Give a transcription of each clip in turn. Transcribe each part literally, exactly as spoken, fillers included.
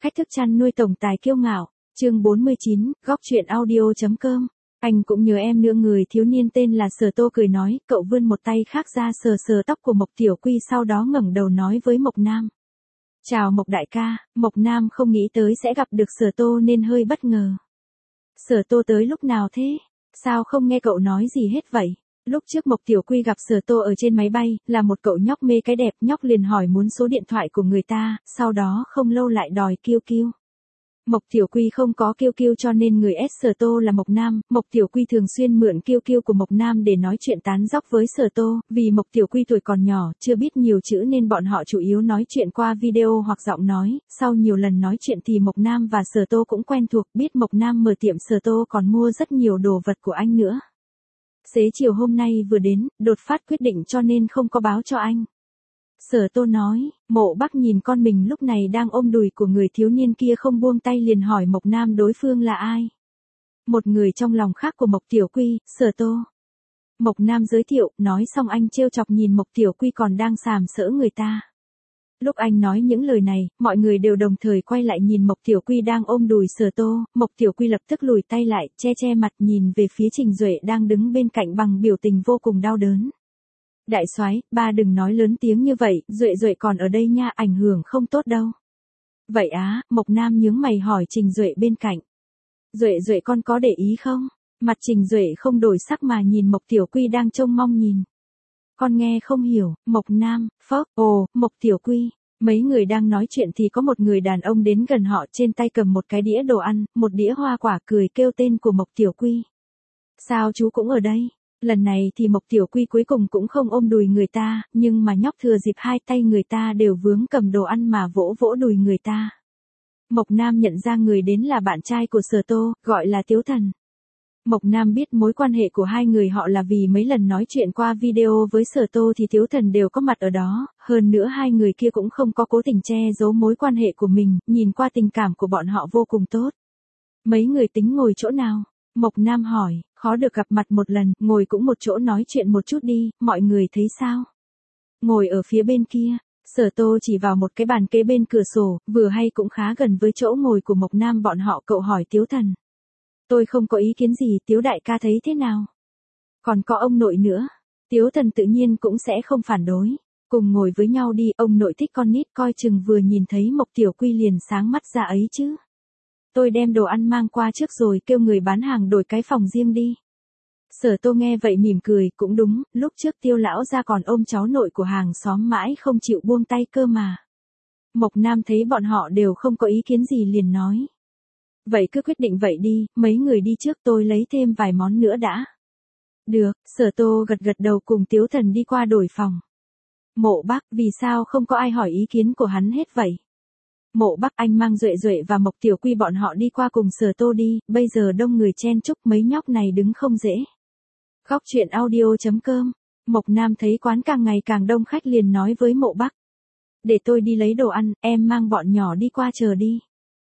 Cách thức chăn nuôi tổng tài kiêu ngạo, chương bốn mươi chín, góc chuyện audio.com. Anh cũng nhớ em nữa. Người thiếu niên tên là Sở Tô cười nói, cậu vươn một tay khác ra sờ sờ tóc của Mộc Tiểu Quy, sau đó ngẩng đầu nói với Mộc Nam. Chào Mộc đại ca. Mộc Nam không nghĩ tới sẽ gặp được Sở Tô nên hơi bất ngờ. Sở Tô tới lúc nào thế? Sao không nghe cậu nói gì hết vậy? Lúc trước Mộc Tiểu Quy gặp Sở Tô ở trên máy bay, là một cậu nhóc mê cái đẹp, nhóc liền hỏi muốn số điện thoại của người ta, sau đó không lâu lại đòi kiu kiu. Mộc Tiểu Quy không có kiu kiu cho nên người ép Sở Tô là Mộc Nam. Mộc Tiểu Quy thường xuyên mượn kiu kiu của Mộc Nam để nói chuyện tán dóc với Sở Tô, vì Mộc Tiểu Quy tuổi còn nhỏ, chưa biết nhiều chữ nên bọn họ chủ yếu nói chuyện qua video hoặc giọng nói. Sau nhiều lần nói chuyện thì Mộc Nam và Sở Tô cũng quen thuộc, biết Mộc Nam mở tiệm, Sở Tô còn mua rất nhiều đồ vật của anh nữa. Xế chiều hôm nay vừa đến, đột phát quyết định cho nên không có báo cho anh. Sở Tô nói. Mộ Bắc nhìn con mình lúc này đang ôm đùi của người thiếu niên kia không buông tay, liền hỏi Mộc Nam đối phương là ai. Một người trong lòng khác của Mộc Tiểu Quy, Sở Tô. Mộc Nam giới thiệu, nói xong anh trêu chọc nhìn Mộc Tiểu Quy còn đang sàm sỡ người ta. Lúc anh nói những lời này, mọi người đều đồng thời quay lại nhìn Mộc Tiểu Quy đang ôm đùi Sở Tô. Mộc Tiểu Quy lập tức lùi tay lại, che che mặt nhìn về phía Trình Duệ đang đứng bên cạnh bằng biểu tình vô cùng đau đớn. Đại soái, ba đừng nói lớn tiếng như vậy, Duệ Duệ còn ở đây nha, ảnh hưởng không tốt đâu. Vậy á, Mộc Nam nhướng mày hỏi Trình Duệ bên cạnh. Duệ Duệ con có để ý không? Mặt Trình Duệ không đổi sắc mà nhìn Mộc Tiểu Quy đang trông mong nhìn. Con nghe không hiểu. Mộc Nam, phốc, ồ, Mộc Tiểu Quy. Mấy người đang nói chuyện thì có một người đàn ông đến gần họ, trên tay cầm một cái đĩa đồ ăn, một đĩa hoa quả, cười kêu tên của Mộc Tiểu Quy. Sao chú cũng ở đây? Lần này thì Mộc Tiểu Quy cuối cùng cũng không ôm đùi người ta, nhưng mà nhóc thừa dịp hai tay người ta đều vướng cầm đồ ăn mà vỗ vỗ đùi người ta. Mộc Nam nhận ra người đến là bạn trai của Sở Tô, gọi là Tiếu Thần. Mộc Nam biết mối quan hệ của hai người họ là vì mấy lần nói chuyện qua video với Sở Tô thì Tiếu Thần đều có mặt ở đó, hơn nữa hai người kia cũng không có cố tình che giấu mối quan hệ của mình, nhìn qua tình cảm của bọn họ vô cùng tốt. Mấy người tính ngồi chỗ nào? Mộc Nam hỏi, khó được gặp mặt một lần, ngồi cũng một chỗ nói chuyện một chút đi, mọi người thấy sao? Ngồi ở phía bên kia. Sở Tô chỉ vào một cái bàn kế bên cửa sổ, vừa hay cũng khá gần với chỗ ngồi của Mộc Nam bọn họ. Cậu hỏi Tiếu Thần. Tôi không có ý kiến gì, Tiếu đại ca thấy thế nào? Còn có ông nội nữa. Tiếu Thần tự nhiên cũng sẽ không phản đối. Cùng ngồi với nhau đi, ông nội thích con nít, coi chừng vừa nhìn thấy Mộc Tiểu Quy liền sáng mắt ra ấy chứ. Tôi đem đồ ăn mang qua trước rồi, kêu người bán hàng đổi cái phòng riêng đi. Sở Tô nghe vậy mỉm cười, cũng đúng, lúc trước Tiêu lão gia còn ôm cháu nội của hàng xóm mãi không chịu buông tay cơ mà. Mộc Nam thấy bọn họ đều không có ý kiến gì liền nói. Vậy cứ quyết định vậy đi, mấy người đi trước, tôi lấy thêm vài món nữa đã. Được, Sở Tô gật gật đầu cùng Tiếu Thần đi qua đổi phòng. Mộ Bắc, vì sao không có ai hỏi ý kiến của hắn hết vậy? Mộ Bắc, anh mang Duệ Duệ và Mộc Tiểu Quy bọn họ đi qua cùng Sở Tô đi, bây giờ đông người chen chúc, mấy nhóc này đứng không dễ. Góc chuyện audio.com. Mộc Nam thấy quán càng ngày càng đông khách liền nói với Mộ Bắc. Để tôi đi lấy đồ ăn, em mang bọn nhỏ đi qua chờ đi.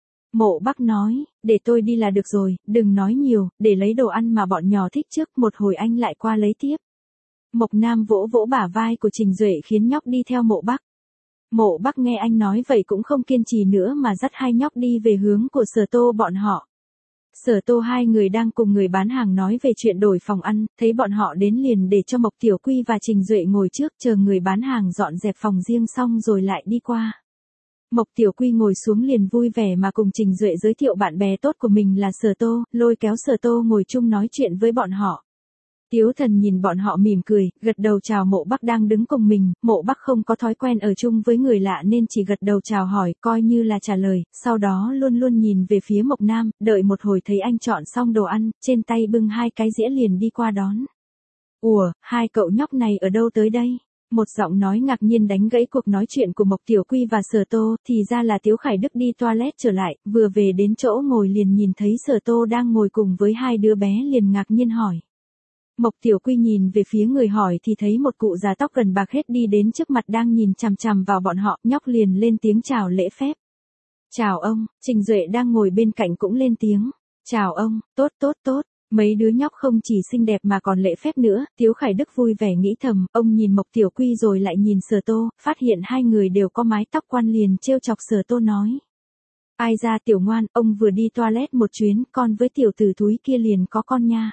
Mộ Bắc nói, để tôi đi là được rồi, đừng nói nhiều, để lấy đồ ăn mà bọn nhỏ thích trước, một hồi anh lại qua lấy tiếp. Mộc Nam vỗ vỗ bả vai của Trình Duệ khiến nhóc đi theo Mộ Bắc. Mộ Bắc nghe anh nói vậy cũng không kiên trì nữa mà dắt hai nhóc đi về hướng của Sở Tô bọn họ. Sở Tô hai người đang cùng người bán hàng nói về chuyện đổi phòng ăn, thấy bọn họ đến liền để cho Mộc Tiểu Quy và Trình Duệ ngồi trước chờ người bán hàng dọn dẹp phòng riêng xong rồi lại đi qua. Mộc Tiểu Quy ngồi xuống liền vui vẻ mà cùng Trình Duệ giới thiệu bạn bè tốt của mình là Sở Tô, lôi kéo Sở Tô ngồi chung nói chuyện với bọn họ. Tiếu Thần nhìn bọn họ mỉm cười, gật đầu chào Mộ Bắc đang đứng cùng mình. Mộ Bắc không có thói quen ở chung với người lạ nên chỉ gật đầu chào hỏi, coi như là trả lời, sau đó luôn luôn nhìn về phía Mộc Nam, đợi một hồi thấy anh chọn xong đồ ăn, trên tay bưng hai cái dĩa liền đi qua đón. Ủa, hai cậu nhóc này ở đâu tới đây? Một giọng nói ngạc nhiên đánh gãy cuộc nói chuyện của Mộc Tiểu Quy và Sở Tô, thì ra là Tiếu Khải Đức đi toilet trở lại, vừa về đến chỗ ngồi liền nhìn thấy Sở Tô đang ngồi cùng với hai đứa bé liền ngạc nhiên hỏi. Mộc Tiểu Quy nhìn về phía người hỏi thì thấy một cụ già tóc gần bạc hết đi đến trước mặt đang nhìn chằm chằm vào bọn họ, nhóc liền lên tiếng chào lễ phép. Chào ông. Trình Duệ đang ngồi bên cạnh cũng lên tiếng. Chào ông, tốt tốt tốt. Mấy đứa nhóc không chỉ xinh đẹp mà còn lễ phép nữa. Tiếu Khải Đức vui vẻ nghĩ thầm, ông nhìn Mộc Tiểu Quy rồi lại nhìn Sở Tô, phát hiện hai người đều có mái tóc quan liền trêu chọc Sở Tô nói. Ai ra Tiểu Ngoan, ông vừa đi toilet một chuyến, con với tiểu tử thúi kia liền có con nha.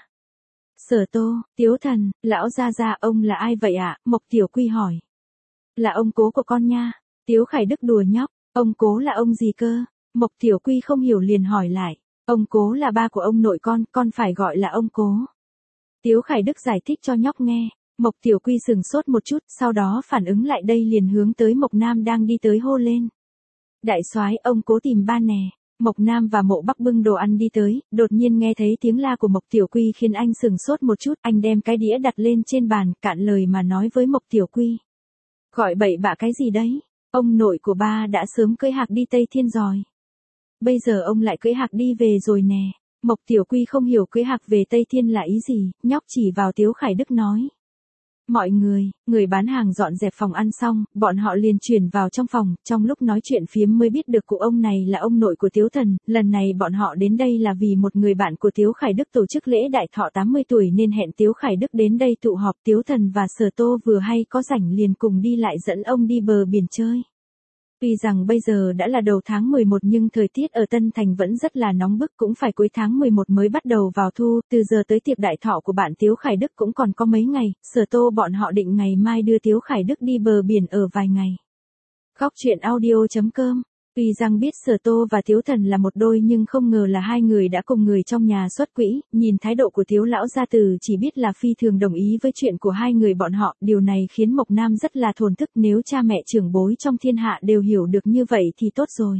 Sở Tô, Tiếu Thần, lão gia gia ông là ai vậy ạ? Mộc Tiểu Quy hỏi. Là ông cố của con nha. Tiếu Khải Đức đùa nhóc, ông cố là ông gì cơ? Mộc Tiểu Quy không hiểu liền hỏi lại. Ông cố là ba của ông nội con, con phải gọi là ông cố. Tiếu Khải Đức giải thích cho nhóc nghe. Mộc Tiểu Quy sừng sốt một chút, sau đó phản ứng lại đây liền hướng tới Mộc Nam đang đi tới hô lên. Đại soái, ông cố tìm ba nè. Mộc Nam và Mộ Bắc bưng đồ ăn đi tới, đột nhiên nghe thấy tiếng la của Mộc Tiểu Quy khiến anh sừng sốt một chút, anh đem cái đĩa đặt lên trên bàn, cạn lời mà nói với Mộc Tiểu Quy. Gọi bậy bạ cái gì đấy? Ông nội của ba đã sớm cưỡi hạc đi Tây Thiên rồi. Bây giờ ông lại cưỡi hạc đi về rồi nè. Mộc Tiểu Quy không hiểu cưỡi hạc về Tây Thiên là ý gì, nhóc chỉ vào Tiếu Khải Đức nói. Mọi người, người bán hàng dọn dẹp phòng ăn xong, bọn họ liền chuyển vào trong phòng, trong lúc nói chuyện phiếm mới biết được cụ ông này là ông nội của Tiếu Thần, lần này bọn họ đến đây là vì một người bạn của Tiếu Khải Đức tổ chức lễ đại thọ tám mươi tuổi nên hẹn Tiếu Khải Đức đến đây tụ họp. Tiếu Thần và Sở Tô vừa hay có rảnh liền cùng đi lại dẫn ông đi bờ biển chơi. Tuy rằng bây giờ đã là đầu tháng mười một nhưng thời tiết ở Tân Thành vẫn rất là nóng bức, cũng phải cuối tháng mười một mới bắt đầu vào thu, từ giờ tới tiệc đại thọ của bạn Tiếu Khải Đức cũng còn có mấy ngày, Sở Tô bọn họ định ngày mai đưa Tiếu Khải Đức đi bờ biển ở vài ngày. Góc truyện audio chấm com. Tuy rằng biết Sở Tô và Tiếu Thần là một đôi nhưng không ngờ là hai người đã cùng người trong nhà xuất quỹ, nhìn thái độ của Tiếu lão gia tử chỉ biết là phi thường đồng ý với chuyện của hai người bọn họ, điều này khiến Mộc Nam rất là thổn thức, nếu cha mẹ trưởng bối trong thiên hạ đều hiểu được như vậy thì tốt rồi.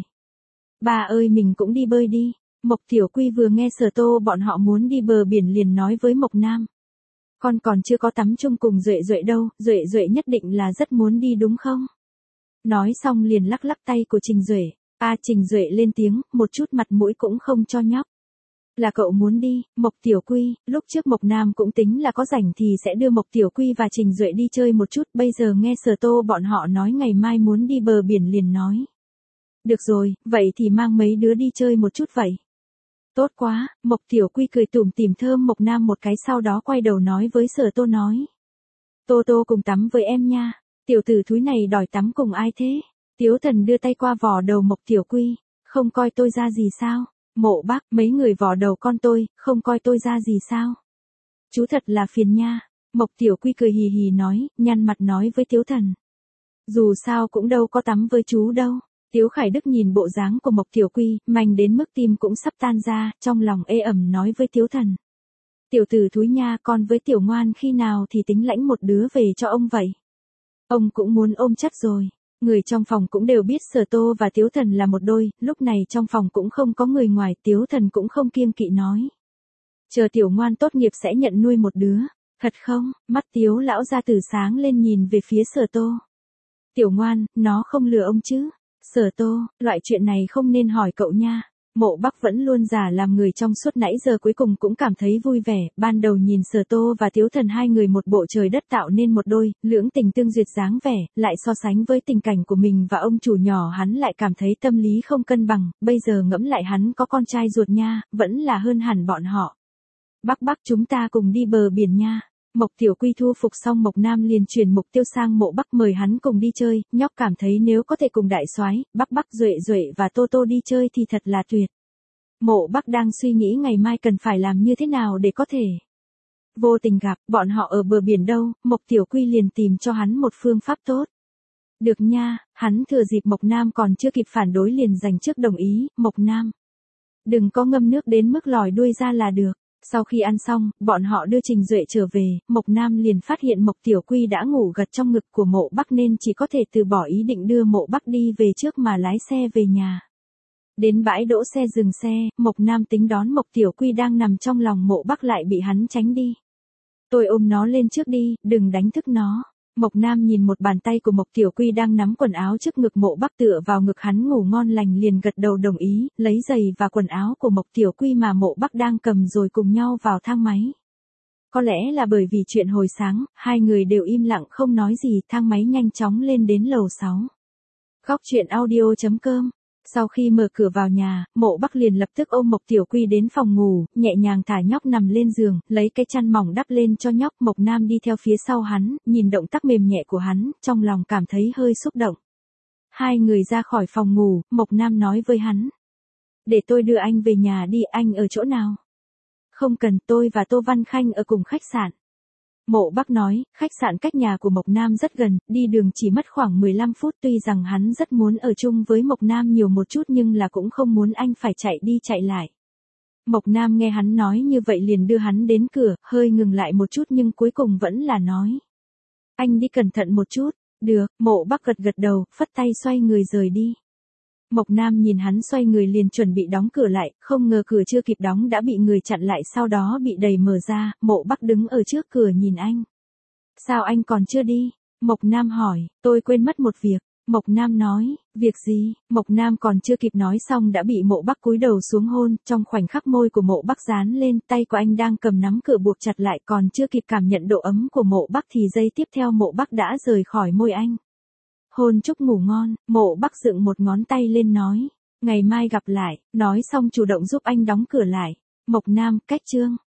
Ba ơi, mình cũng đi bơi đi. Mộc Tiểu Quy vừa nghe Sở Tô bọn họ muốn đi bờ biển liền nói với Mộc Nam. Con còn chưa có tắm chung cùng Duệ Duệ đâu, Duệ Duệ nhất định là rất muốn đi đúng không? Nói xong liền lắc lắc tay của Trình Duệ. A Trình Duệ lên tiếng, một chút mặt mũi cũng không cho nhóc. Là cậu muốn đi, Mộc Tiểu Quy, lúc trước Mộc Nam cũng tính là có rảnh thì sẽ đưa Mộc Tiểu Quy và Trình Duệ đi chơi một chút, bây giờ nghe Sở Tô bọn họ nói ngày mai muốn đi bờ biển liền nói. Được rồi, vậy thì mang mấy đứa đi chơi một chút vậy. Tốt quá, Mộc Tiểu Quy cười tủm tỉm thơm Mộc Nam một cái sau đó quay đầu nói với Sở Tô nói. Tô Tô cùng tắm với em nha. Tiểu tử thúi này đòi tắm cùng ai thế? Tiếu Thần đưa tay qua vò đầu Mộc Tiểu Quy, không coi tôi ra gì sao? Mộ Bác, mấy người vò đầu con tôi, không coi tôi ra gì sao? Chú thật là phiền nha. Mộc Tiểu Quy cười hì hì nói, nhăn mặt nói với Tiếu Thần. Dù sao cũng đâu có tắm với chú đâu. Tiếu Khải Đức nhìn bộ dáng của Mộc Tiểu Quy, manh đến mức tim cũng sắp tan ra, trong lòng ê ẩm nói với Tiếu Thần. Tiểu tử thúi nha, con với Tiểu Ngoan khi nào thì tính lãnh một đứa về cho ông vậy? Ông cũng muốn ôm chắc rồi. Người trong phòng cũng đều biết Sở Tô và Tiếu Thần là một đôi, lúc này trong phòng cũng không có người ngoài, Tiếu Thần cũng không kiêng kỵ nói. Chờ Tiểu Ngoan tốt nghiệp sẽ nhận nuôi một đứa. Thật không? Mắt Tiếu lão ra từ sáng lên nhìn về phía Sở Tô. Tiểu Ngoan, nó không lừa ông chứ? Sở Tô, loại chuyện này không nên hỏi cậu nha. Mộ Bắc vẫn luôn giả làm người trong suốt nãy giờ cuối cùng cũng cảm thấy vui vẻ, ban đầu nhìn Sở Tô và Tiếu Thần hai người một bộ trời đất tạo nên một đôi, lưỡng tình tương duyệt dáng vẻ, lại so sánh với tình cảnh của mình và ông chủ nhỏ hắn lại cảm thấy tâm lý không cân bằng, bây giờ ngẫm lại hắn có con trai ruột nha, vẫn là hơn hẳn bọn họ. Bắc Bắc chúng ta cùng đi bờ biển nha. Mộc Tiểu Quy thu phục xong Mộc Nam liền chuyển mục tiêu sang Mộ Bắc mời hắn cùng đi chơi, nhóc cảm thấy nếu có thể cùng đại soái, Bắc Bắc Duệ Duệ và Tô Tô đi chơi thì thật là tuyệt. Mộ Bắc đang suy nghĩ ngày mai cần phải làm như thế nào để có thể vô tình gặp bọn họ ở bờ biển đâu, Mộc Tiểu Quy liền tìm cho hắn một phương pháp tốt. Được nha, hắn thừa dịp Mộc Nam còn chưa kịp phản đối liền dành trước đồng ý, Mộc Nam. Đừng có ngâm nước đến mức lòi đuôi ra là được. Sau khi ăn xong, bọn họ đưa Trình Duệ trở về, Mộc Nam liền phát hiện Mộc Tiểu Quy đã ngủ gật trong ngực của Mộ Bắc nên chỉ có thể từ bỏ ý định đưa Mộ Bắc đi về trước mà lái xe về nhà. Đến bãi đỗ xe dừng xe, Mộc Nam tính đón Mộc Tiểu Quy đang nằm trong lòng Mộ Bắc lại bị hắn tránh đi. Tôi ôm nó lên trước đi, đừng đánh thức nó. Mộc Nam nhìn một bàn tay của Mộc Tiểu Quy đang nắm quần áo trước ngực Mộ Bắc tựa vào ngực hắn ngủ ngon lành liền gật đầu đồng ý, lấy giày và quần áo của Mộc Tiểu Quy mà Mộ Bắc đang cầm rồi cùng nhau vào thang máy. Có lẽ là bởi vì chuyện hồi sáng, hai người đều im lặng không nói gì, thang máy nhanh chóng lên đến lầu sáu. Góc truyện audio chấm com. Sau khi mở cửa vào nhà, Mộ Bắc liền lập tức ôm Mộc Tiểu Quy đến phòng ngủ, nhẹ nhàng thả nhóc nằm lên giường, lấy cái chăn mỏng đắp lên cho nhóc. Mộc Nam đi theo phía sau hắn, nhìn động tác mềm nhẹ của hắn, trong lòng cảm thấy hơi xúc động. Hai người ra khỏi phòng ngủ, Mộc Nam nói với hắn. Để tôi đưa anh về nhà đi, anh ở chỗ nào? Không cần, tôi và Tô Văn Khanh ở cùng khách sạn. Mộ Bắc nói, khách sạn cách nhà của Mộc Nam rất gần, đi đường chỉ mất khoảng mười lăm phút, tuy rằng hắn rất muốn ở chung với Mộc Nam nhiều một chút nhưng là cũng không muốn anh phải chạy đi chạy lại. Mộc Nam nghe hắn nói như vậy liền đưa hắn đến cửa, hơi ngừng lại một chút nhưng cuối cùng vẫn là nói. Anh đi cẩn thận một chút, được, Mộ Bắc gật gật đầu, phất tay xoay người rời đi. Mộc Nam nhìn hắn xoay người liền chuẩn bị đóng cửa lại, không ngờ cửa chưa kịp đóng đã bị người chặn lại, sau đó bị đẩy mở ra, Mộ Bắc đứng ở trước cửa nhìn anh. Sao anh còn chưa đi? Mộc Nam hỏi, tôi quên mất một việc. Mộc Nam nói, việc gì? Mộc Nam còn chưa kịp nói xong đã bị Mộ Bắc cúi đầu xuống hôn, trong khoảnh khắc môi của Mộ Bắc dán lên, tay của anh đang cầm nắm cửa buộc chặt lại, còn chưa kịp cảm nhận độ ấm của Mộ Bắc thì giây tiếp theo Mộ Bắc đã rời khỏi môi anh. Hôn chúc ngủ ngon, Mộ Bắc dựng một ngón tay lên nói, ngày mai gặp lại, nói xong chủ động giúp anh đóng cửa lại. Mộc Nam, cách chương.